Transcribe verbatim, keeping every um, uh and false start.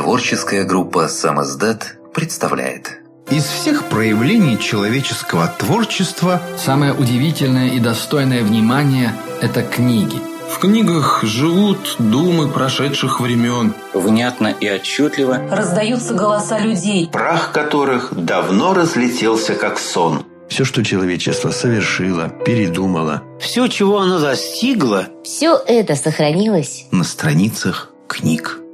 Творческая группа «Самоздат» представляет. Из всех проявлений человеческого творчества самое удивительное и достойное внимания – это книги. В книгах живут думы прошедших времен. Внятно и отчетливо раздаются голоса людей, прах которых давно разлетелся как сон. Все, что человечество совершило, передумало. Все, чего оно достигло, все это сохранилось на страницах книг.